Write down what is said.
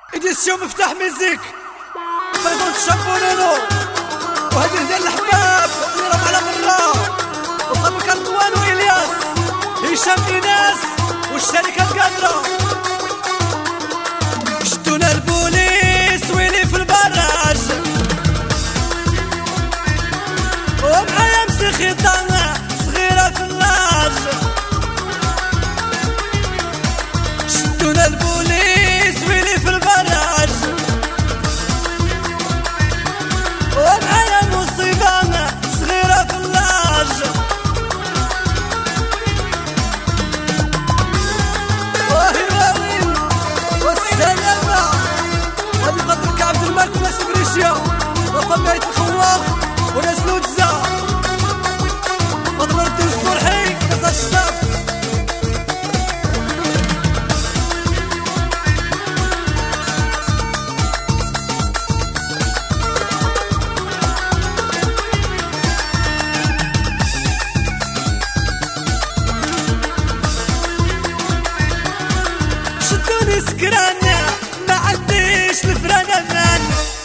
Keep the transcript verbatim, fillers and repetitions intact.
إديسيون مفتاح ميزيك فريدون تشامبونونو، وهذه ديال الحباب اللي راهم على مرة، وخابر كرطوان وإلياس هشام إيناس والشركة القادرة. شدونا البوليس ويلي في البراج، ومعايا مسخيطة صغيرة في اللاج. شدونا البوليس ويلي في البراج، ومعايا مصيبة صغيرة في اللاج. واهي واهي والسلامة، غادي نقدرك عبد الملك وناس بريشيا وفماية الخواف وناس لوتزا مضمون الدين الصرحي ناس الشاف. شدوني سكران ما عنديش الفران امان،